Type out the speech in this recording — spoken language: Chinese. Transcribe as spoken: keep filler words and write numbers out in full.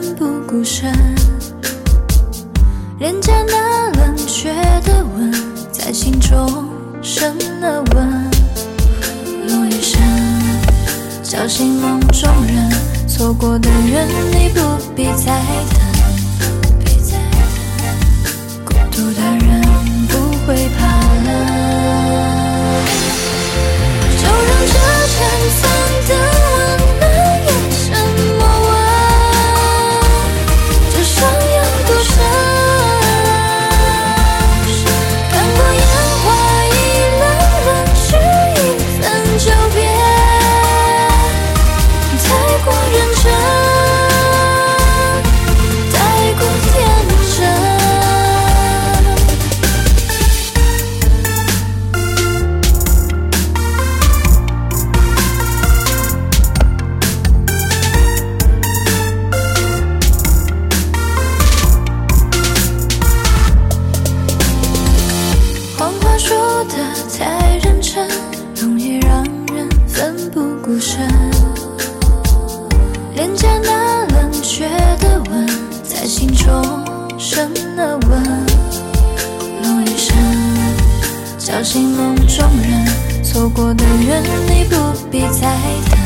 奋不顾身，廉价那冷却的吻在心中生了温。落雨声叫醒梦中人，错过的人你不必再等，孤独的人不会怕冷，就让这尘残的温暖变成默吻，这伤有多深，看过烟花易冷，冷去一分就别太过认真，太过天真。谎话说得太认真，容易让人奋不顾身，廉价那冷却的吻在心中生了温。落雨声叫醒梦中人，错过的人你不必再等，